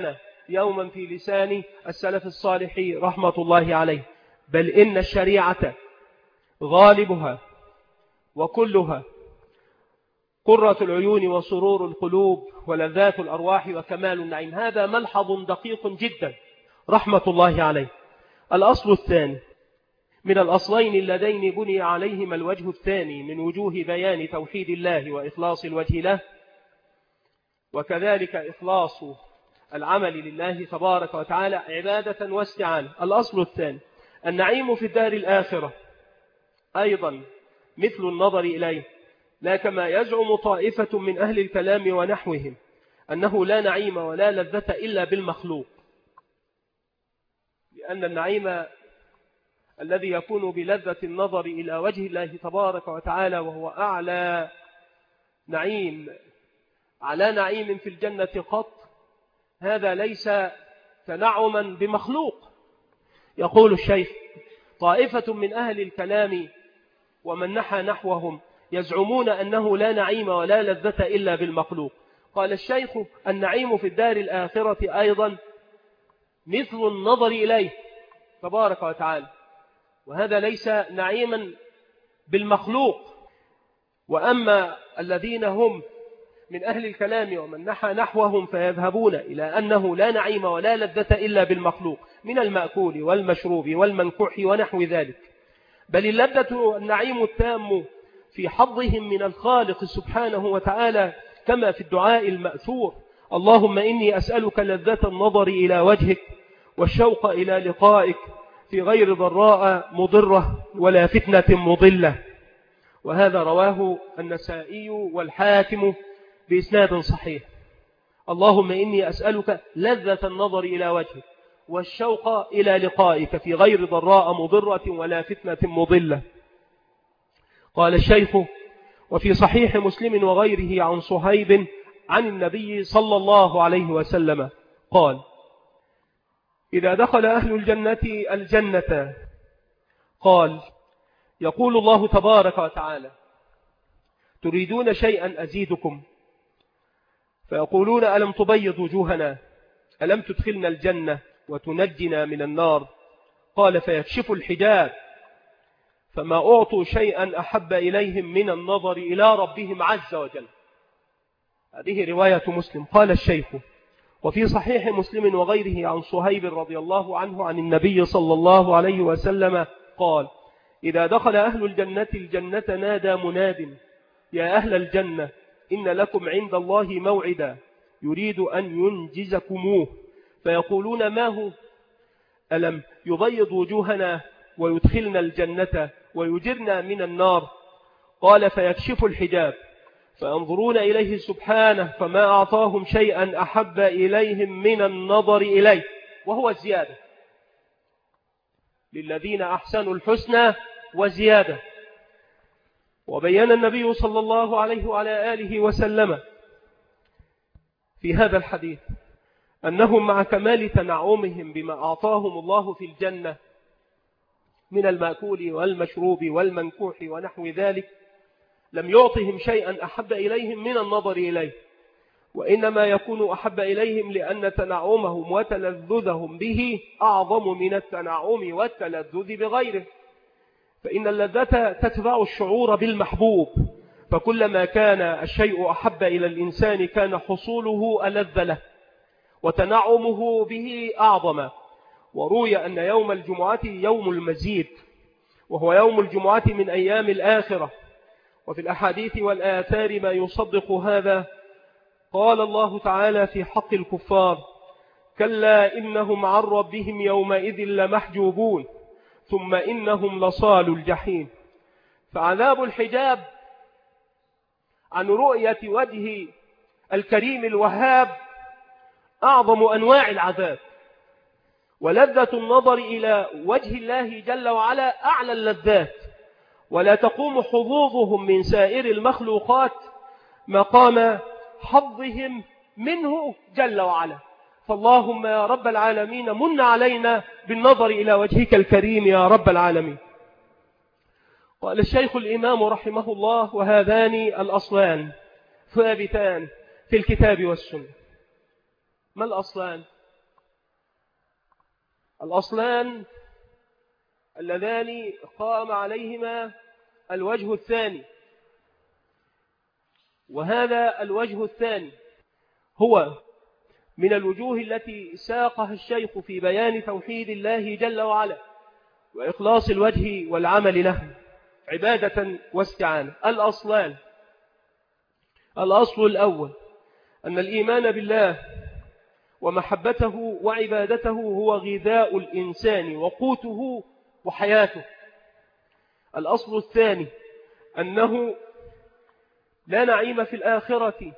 A: يوما في لسان السلف الصالح رحمة الله عليه، بل إن الشريعة غالبها وكلها قرة العيون وسرور القلوب ولذات الأرواح وكمال النعيم. هذا ملحظ دقيق جدا رحمة الله عليه. الأصل الثاني من الأصلين اللذين بني عليهما الوجه الثاني من وجوه بيان توحيد الله وإخلاص الوجه له، وكذلك إخلاص العمل لله تبارك وتعالى عبادة واستعانة. الأصل الثاني النعيم في الدار الآخرة أيضا مثل النظر إليه، لا كما يزعم طائفة من أهل الكلام ونحوهم أنه لا نعيم ولا لذة إلا بالمخلوق، لأن النعيم الذي يكون بلذة النظر إلى وجه الله تبارك وتعالى وهو أعلى نعيم على نعيم في الجنة قط، هذا ليس تنعما بمخلوق. يقول الشيخ: طائفة من أهل الكلام ومن نحى نحوهم يزعمون أنه لا نعيم ولا لذة إلا بالمخلوق. قال الشيخ: النعيم في الدار الآخرة أيضا مثل النظر إليه تبارك وتعالى، وهذا ليس نعيما بالمخلوق. وأما الذين هم من أهل الكلام ومن نحى نحوهم فيذهبون إلى أنه لا نعيم ولا لذة إلا بالمخلوق من المأكول والمشروب والمنكوح ونحو ذلك، بل اللذة النعيم التام في حظهم من الخالق سبحانه وتعالى، كما في الدعاء المأثور: اللهم إني أسألك لذة النظر إلى وجهك والشوق إلى لقائك في غير ضراء مضرة ولا فتنة مضلة. وهذا رواه النسائي والحاكم بإسناد صحيح. اللهم إني أسألك لذة النظر إلى وجهك والشوق إلى لقائك في غير ضراء مضرة ولا فتنة مضلة. قال الشيخ: وفي صحيح مسلم وغيره عن صهيب عن النبي صلى الله عليه وسلم قال: إذا دخل أهل الجنة الجنة قال يقول الله تبارك وتعالى: تريدون شيئا أزيدكم؟ فيقولون: ألم تبيض وجوهنا؟ ألم تدخلنا الجنة وتنجنا من النار؟ قال: فيكشف الحجاب فما أعطوا شيئا أحب إليهم من النظر إلى ربهم عز وجل. هذه رواية مسلم. قال الشيخ: وفي صحيح مسلم وغيره عن صهيب رضي الله عنه عن النبي صلى الله عليه وسلم قال: إذا دخل أهل الجنة الجنة نادى مناد: يا أهل الجنة إن لكم عند الله موعدا يريد أن ينجزكموه. فيقولون: ما هو؟ ألم يبيض وجوهنا ويدخلنا الجنة ويجرنا من النار؟ قال: فيكشف الحجاب فينظرون إليه سبحانه فما أعطاهم شيئا أحب إليهم من النظر إليه، وهو الزيادة. للذين أحسنوا الحسنى وزيادة. وبيّن النبي صلى الله عليه وعلى آله وسلم في هذا الحديث أنهم مع كمال تنعمهم بما أعطاهم الله في الجنة من المأكول والمشروب والمنكوح ونحو ذلك، لم يعطهم شيئا أحب إليهم من النظر إليه، وإنما يكون أحب إليهم لأن تنعمهم وتلذذهم به أعظم من التنعم والتلذذ بغيره. فإن اللذة تتبع الشعور بالمحبوب، فكلما كان الشيء أحب إلى الإنسان كان حصوله ألذ له وتنعمه به أعظم. وروي أن يوم الجمعة يوم المزيد، وهو يوم الجمعة من أيام الآخرة. وفي الأحاديث والآثار ما يصدق هذا. قال الله تعالى في حق الكفار: كلا إنهم عن ربهم يومئذ لمحجوبون ثم إنهم لصال الجحيم. فعذاب الحجاب عن رؤية وجه الكريم الوهاب أعظم أنواع العذاب، ولذة النظر إلى وجه الله جل وعلا أعلى اللذات، ولا تقوم حظوظهم من سائر المخلوقات مقام حظهم منه جل وعلا. فاللهم يا رب العالمين من علينا بالنظر إلى وجهك الكريم يا رب العالمين. قال الشيخ الإمام رحمه الله: وهذان الأصلان ثابتان في الكتاب والسنة. ما الأصلان؟ الأصلان اللذان قام عليهما الوجه الثاني، وهذا الوجه الثاني هو من الوجوه التي ساقها الشيخ في بيان توحيد الله جل وعلا وإخلاص الوجه والعمل له عبادة واستعانة. الأصلان: الأصل الأول أن الإيمان بالله ومحبته وعبادته هو غذاء الإنسان وقوته وحياته. الأصل الثاني أنه لا نعيم في الآخرة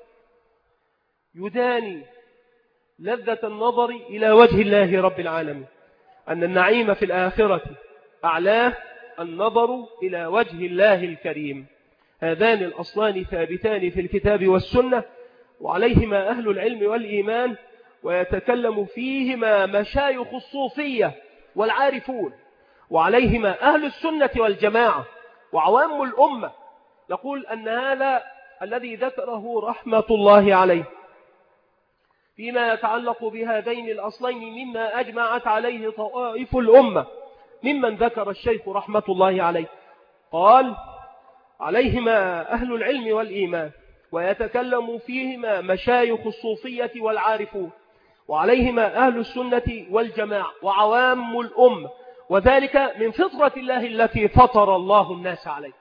A: يداني لذة النظر إلى وجه الله رب العالمين، أن النعيم في الآخرة أعلاه النظر إلى وجه الله الكريم. هذان الأصلان ثابتان في الكتاب والسنة، وعليهما أهل العلم والإيمان، ويتكلم فيهما مشايخ الصوفية والعارفون، وعليهما أهل السنة والجماعة وعوام الأمة. نقول أن هذا الذي ذكره رحمة الله عليه فيما يتعلق بهذين الأصلين مما أجمعت عليه طوائف الأمة ممن ذكر الشيخ رحمة الله عليه. قال: عليهما أهل العلم والإيمان، ويتكلم فيهما مشايخ الصوفية والعارفون، وعليهما أهل السنة والجماعة وعوام الأمة، وذلك من فطرة الله التي فطر الله الناس عليه.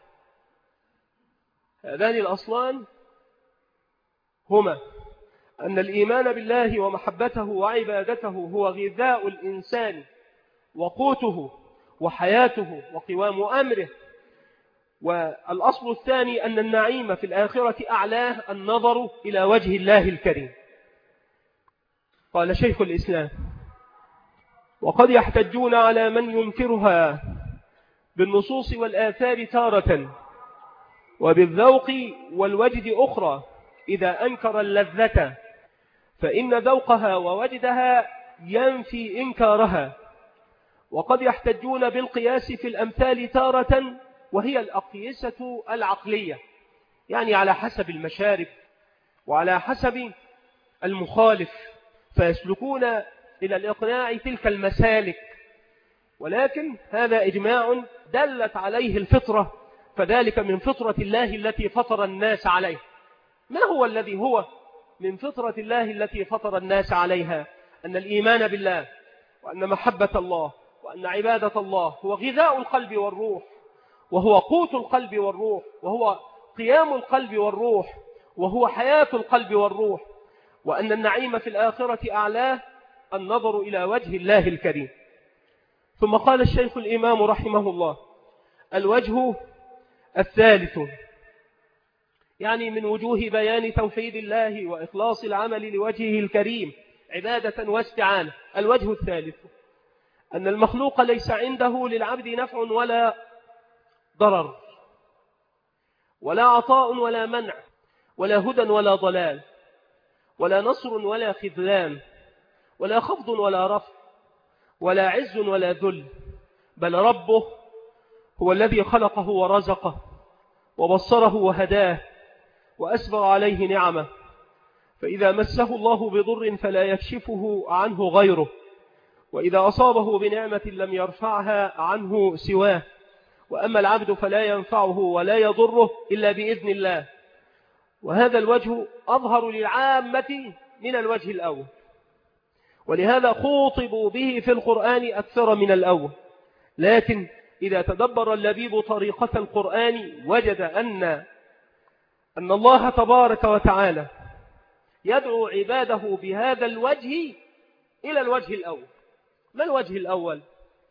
A: هذان الأصلان هما أن الإيمان بالله ومحبته وعبادته هو غذاء الإنسان وقوته وحياته وقوام أمره. والأصل الثاني أن النعيم في الآخرة أعلاه النظر إلى وجه الله الكريم. قال شيخ الإسلام: وقد يحتجون على من ينكرها بالنصوص والآثار تارة، وبالذوق والوجد أخرى، إذا أنكر اللذة، فإن ذوقها ووجدها ينفي إنكارها. وقد يحتجون بالقياس في الأمثال تارة، وهي الأقيسة العقلية، يعني على حسب المشارب وعلى حسب المخالف، فيسلكون إلى الإقناع تلك المسالك. ولكن هذا إجماع دلت عليه الفطرة، فذلك من فطرة الله التي فطر الناس عليه. ما هو الذي هو من فطرة الله التي فطر الناس عليها؟ أن الإيمان بالله، وأن محبة الله، وأن عبادة الله هو غذاء القلب والروح، وهو قوت القلب والروح، وهو قيام القلب والروح، وهو حياة القلب والروح، وأن النعيم في الآخرة أعلاه النظر إلى وجه الله الكريم. ثم قال الشيخ الإمام رحمه الله: الوجه الثالث، يعني من وجوه بيان توحيد الله وإخلاص العمل لوجهه الكريم عبادة واستعانة. الوجه الثالث أن المخلوق ليس عنده للعبد نفع ولا ضرر، ولا عطاء ولا منع، ولا هدى ولا ضلال، ولا نصر ولا خذلان، ولا خفض ولا رفع، ولا عز ولا ذل، بل ربه هو الذي خلقه ورزقه وبصره وهداه وأسبغ عليه نعمه، فإذا مسه الله بضر فلا يكشفه عنه غيره، وإذا أصابه بنعمة لم يرفعها عنه سواه، وأما العبد فلا ينفعه ولا يضره إلا بإذن الله. وهذا الوجه أظهر للعامة من الوجه الأول، ولهذا خوطبوا به في القرآن أكثر من الأول. لكن إذا تدبر اللبيب طريقة القرآن وجد أن أن الله تبارك وتعالى يدعو عباده بهذا الوجه إلى الوجه الأول. ما الوجه الأول؟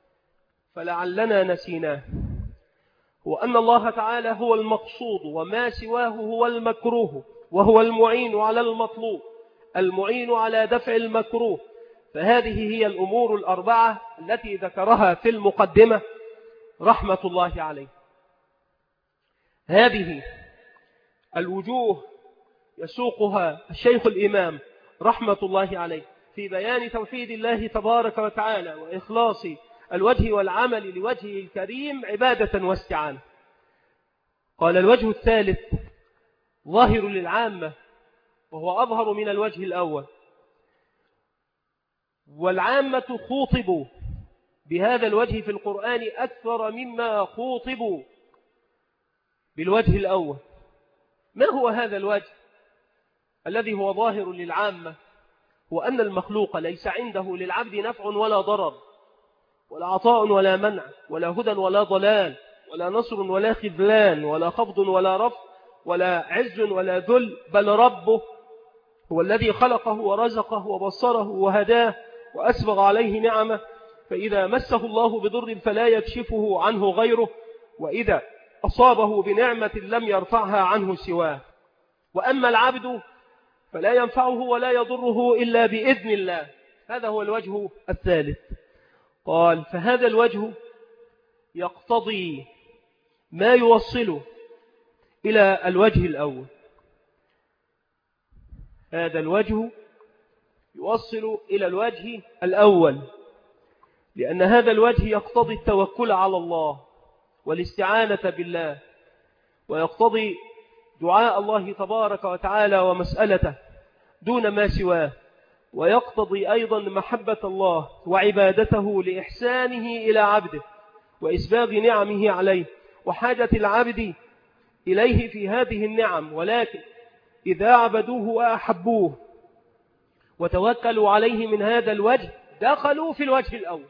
A: فلعلنا نسيناه، هو أن الله تعالى هو المقصود، وما سواه هو المكروه، وهو المعين على المطلوب، المعين على دفع المكروه. فهذه هي الأمور الأربعة التي ذكرها في المقدمة رحمة الله عليه. هذه الوجوه يسوقها الشيخ الإمام رحمة الله عليه في بيان توحيد الله تبارك وتعالى وإخلاص الوجه والعمل لوجهه الكريم عبادة واستعانة. قال: الوجه الثالث ظاهر للعامة، وهو أظهر من الوجه الأول. والعامة خوطبوا بهذا الوجه في القرآن أكثر مما خوطبوا بالوجه الأول. ما هو هذا الوجه الذي هو ظاهر للعامة؟ هو أن المخلوق ليس عنده للعبد نفع ولا ضرر، ولا عطاء ولا منع، ولا هدى ولا ضلال، ولا نصر ولا خذلان، ولا خفض ولا رفع، ولا عز ولا ذل، بل ربه هو الذي خلقه ورزقه وبصره وهداه وأسبغ عليه نعمه، فإذا مسه الله بضر فلا يكشفه عنه غيره، وإذا أصابه بنعمة لم يرفعها عنه سواه. وأما العبد فلا ينفعه ولا يضره إلا بإذن الله. هذا هو الوجه الثالث. قال فهذا الوجه يقتضي ما يوصله إلى الوجه الأول. هذا الوجه يوصل إلى الوجه الأول، لأن هذا الوجه يقتضي التوكل على الله والاستعانة بالله، ويقتضي دعاء الله تبارك وتعالى ومسألته دون ما سواه، ويقتضي أيضا محبة الله وعبادته لإحسانه إلى عبده وإسباغ نعمه عليه وحاجة العبد إليه في هذه النعم. ولكن إذا عبدوه وأحبوه وتوكلوا عليه من هذا الوجه دخلوا في الوجه الأول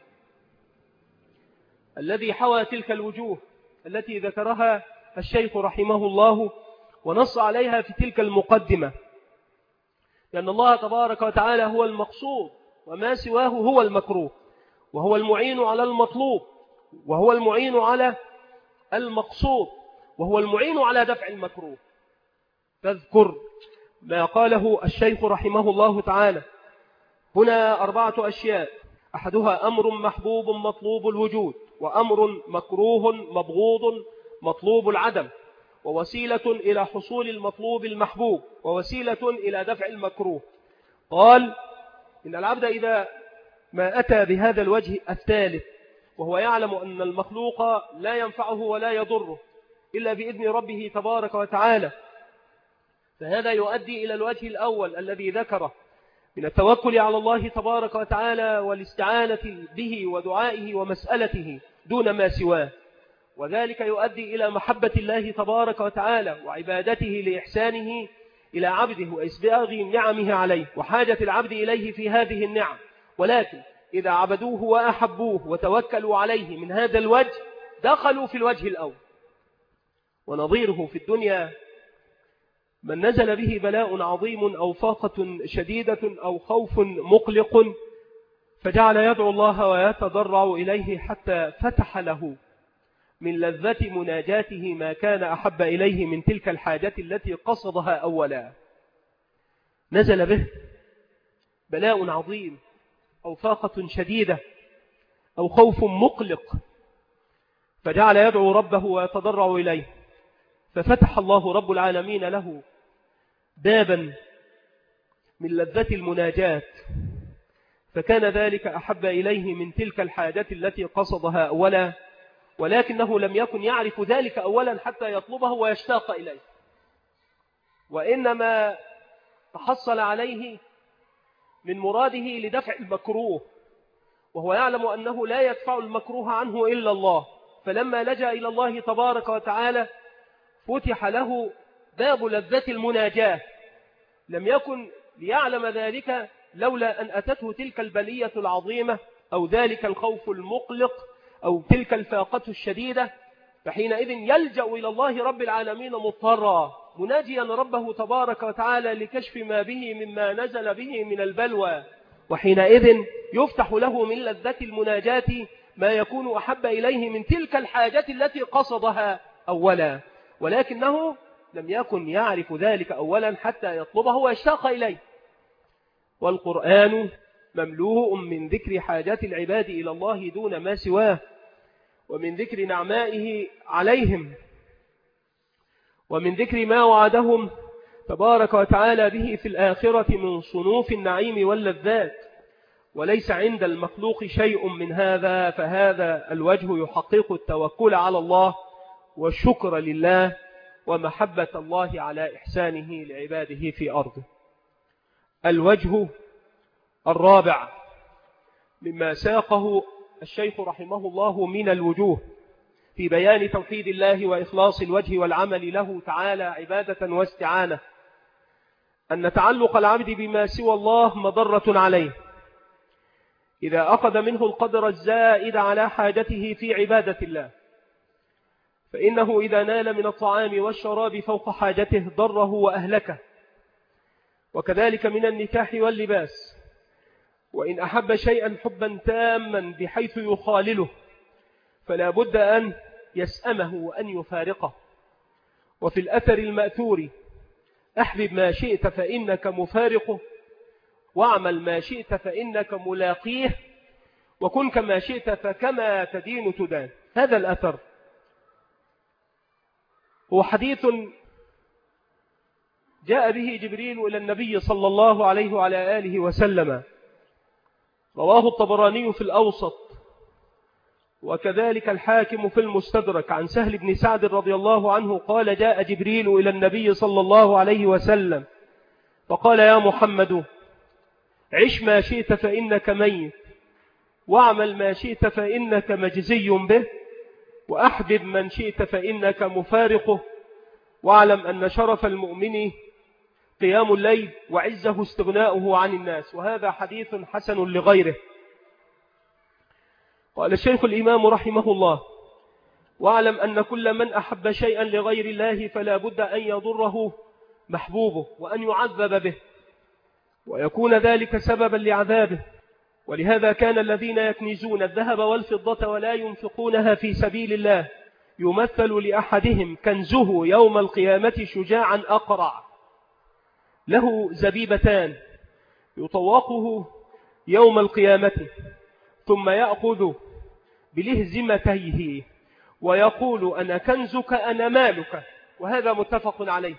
A: الذي حوى تلك الوجوه التي ذكرها الشيخ رحمه الله ونص عليها في تلك المقدمة، لأن الله تبارك وتعالى هو المقصود وما سواه هو المكروه، وهو المعين على المطلوب، وهو المعين على المقصود، وهو المعين على دفع المكروه. تذكر ما قاله الشيخ رحمه الله تعالى هنا أربعة أشياء: أحدها أمر محبوب مطلوب الوجود، وأمر مكروه مبغوض مطلوب العدم، ووسيلة إلى حصول المطلوب المحبوب، ووسيلة إلى دفع المكروه. قال إن العبد إذا ما أتى بهذا الوجه الثالث وهو يعلم أن المخلوق لا ينفعه ولا يضره إلا بإذن ربه تبارك وتعالى، فهذا يؤدي إلى الوجه الأول الذي ذكره من التوكل على الله تبارك وتعالى والاستعانة به ودعائه ومسألته دون ما سواه، وذلك يؤدي إلى محبة الله تبارك وتعالى وعبادته لإحسانه إلى عبده وإسباغ نعمه عليه وحاجة العبد إليه في هذه النعم. ولكن إذا عبدوه وأحبوه وتوكلوا عليه من هذا الوجه دخلوا في الوجه الأول. ونظيره في الدنيا من نزل به بلاء عظيم أو فاقة شديدة أو خوف مقلق فجعل يدعو الله ويتضرع إليه حتى فتح له من لذة مناجاته ما كان أحب إليه من تلك الحاجات التي قصدها أولا. نزل به بلاء عظيم أو فاقة شديدة أو خوف مقلق فجعل يدعو ربه ويتضرع إليه، ففتح الله رب العالمين له بابا من لذة المناجاة، فكان ذلك أحب إليه من تلك الحاجات التي قصدها أولا، ولكنه لم يكن يعرف ذلك أولا حتى يطلبه ويشتاق إليه، وإنما تحصل عليه من مراده لدفع المكروه، وهو يعلم أنه لا يدفع المكروه عنه إلا الله، فلما لجأ إلى الله تبارك وتعالى فتح له باب لذة المناجاة، لم يكن ليعلم ذلك لولا أن أتته تلك البلية العظيمة أو ذلك الخوف المقلق أو تلك الفاقة الشديدة، فحينئذ يلجأ إلى الله رب العالمين مضطرا مناجيا ربه تبارك وتعالى لكشف ما به مما نزل به من البلوى، وحينئذ يفتح له من لذة المناجاة ما يكون أحب إليه من تلك الحاجات التي قصدها أولا، ولكنه لم يكن يعرف ذلك أولا حتى يطلبه ويشتاق إليه. والقرآن مملوء من ذكر حاجات العباد إلى الله دون ما سواه، ومن ذكر نعمائه عليهم، ومن ذكر ما وعدهم تبارك وتعالى به في الآخرة من صنوف النعيم واللذات، وليس عند المخلوق شيء من هذا، فهذا الوجه يحقق التوكل على الله والشكر لله ومحبة الله على إحسانه لعباده في أرضه. الوجه الرابع مما ساقه الشيخ رحمه الله من الوجوه في بيان توحيد الله وإخلاص الوجه والعمل له تعالى عبادة واستعانة أن تعلق العبد بما سوى الله مضرة عليه إذا أخذ منه القدر الزائد على حاجته في عبادة الله، فإنه إذا نال من الطعام والشراب فوق حاجته ضره وأهلكه، وكذلك من النكاح واللباس. وإن أحب شيئا حبا تاما بحيث يخالله فلا بد أن يسأمه وأن يفارقه. وفي الأثر المأثور: أحبب ما شئت فإنك مفارقه، واعمل ما شئت فإنك ملاقيه، وكن كما شئت فكما تدين تدان. هذا الأثر هو حديث جاء به جبريل إلى النبي صلى الله عليه وعلى آله وسلم، رواه الطبراني في الأوسط وكذلك الحاكم في المستدرك عن سهل بن سعد رضي الله عنه قال: جاء جبريل إلى النبي صلى الله عليه وسلم فقال: يا محمد، عش ما شئت فإنك ميت، واعمل ما شئت فإنك مجزي به، وأحبب من شئت فإنك مفارقه، واعلم أن شرف المؤمن قيام الليل وعزه استغناؤه عن الناس. وهذا حديث حسن لغيره. قال الشيخ الإمام رحمه الله: واعلم أن كل من أحب شيئا لغير الله فلا بد أن يضره محبوبه وأن يعذب به، ويكون ذلك سببا لعذابه. ولهذا كان الذين يكنزون الذهب والفضة ولا ينفقونها في سبيل الله يمثل لأحدهم كنزه يوم القيامة شجاعا أقرع له زبيبتان يطوقه يوم القيامة، ثم يأخذ بلهزمتيه ويقول: أنا كنزك أنا مالك، وهذا متفق عليه.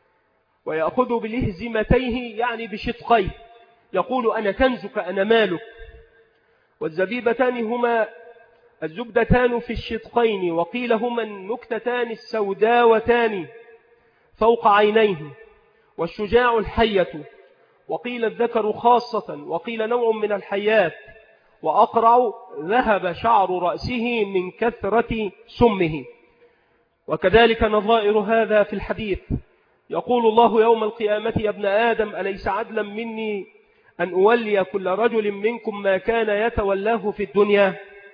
A: ويأخذ بلهزمتيه يعني بشطقيه، يقول: أنا كنزك أنا مالك. والزبيبتان هما الزبدتان في الشطقين، وقيل هما النكتتان السوداوتان فوق عينيه، والشجاع الحية، وقيل الذكر خاصة، وقيل نوع من الحيات. وأقرع ذهب شعر رأسه من كثرة سمه. وكذلك نظائر هذا في الحديث: يقول الله يوم القيامة: يا ابن آدم، أليس عدلا مني أن أولي كل رجل منكم ما كان يتولاه في الدنيا؟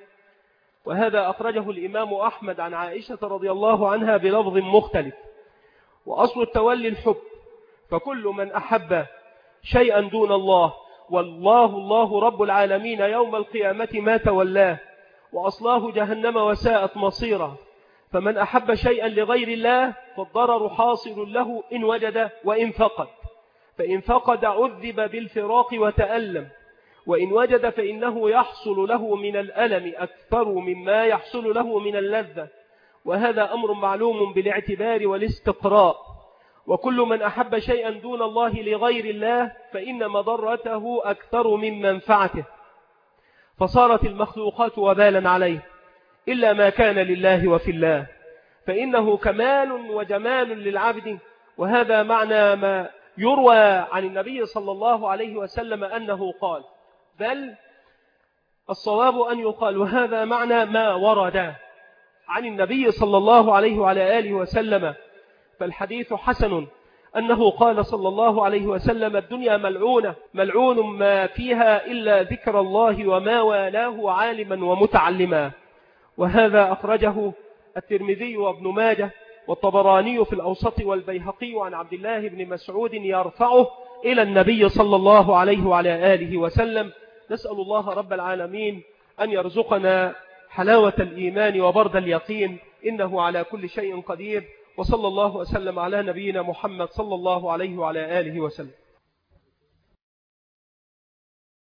A: وهذا أخرجه الإمام أحمد عن عائشة رضي الله عنها بلفظ مختلف. وأصل التولي الحب، فكل من أحب شيئا دون الله والله الله رب العالمين يوم القيامة ما تولاه، وأصلاه جهنم وساءت مصيره. فمن أحب شيئا لغير الله فالضرر حاصل له إن وجد وإن فقد، فإن فقد عذب بالفراق وتألم، وإن وجد فإنه يحصل له من الألم أكثر مما يحصل له من اللذة. وهذا أمر معلوم بالاعتبار والاستقراء. وكل من أحب شيئا دون الله لغير الله فإن مضرته أكثر من منفعته، فصارت المخلوقات وبالا عليه إلا ما كان لله وفي الله، فإنه كمال وجمال للعبد. وهذا معنى ما يروى عن النبي صلى الله عليه وسلم أنه قال، بل الصواب أن يقال، وهذا معنى ما ورد عن النبي صلى الله عليه وعلى آله وسلم. فالحديث حسن أنه قال صلى الله عليه وسلم: الدنيا ملعونة، ملعون ما فيها إلا ذكر الله وما والاه عالما ومتعلما. وهذا أخرجه الترمذي وابن ماجه والطبراني في الأوسط والبيهقي عن عبد الله بن مسعود يرفعه إلى النبي صلى الله عليه وعلى آله وسلم. نسأل الله رب العالمين أن يرزقنا حلاوة الإيمان وبرد اليقين، إنه على كل شيء قدير. وصلى الله وسلم على نبينا محمد صلى الله عليه وعلى آله وسلم.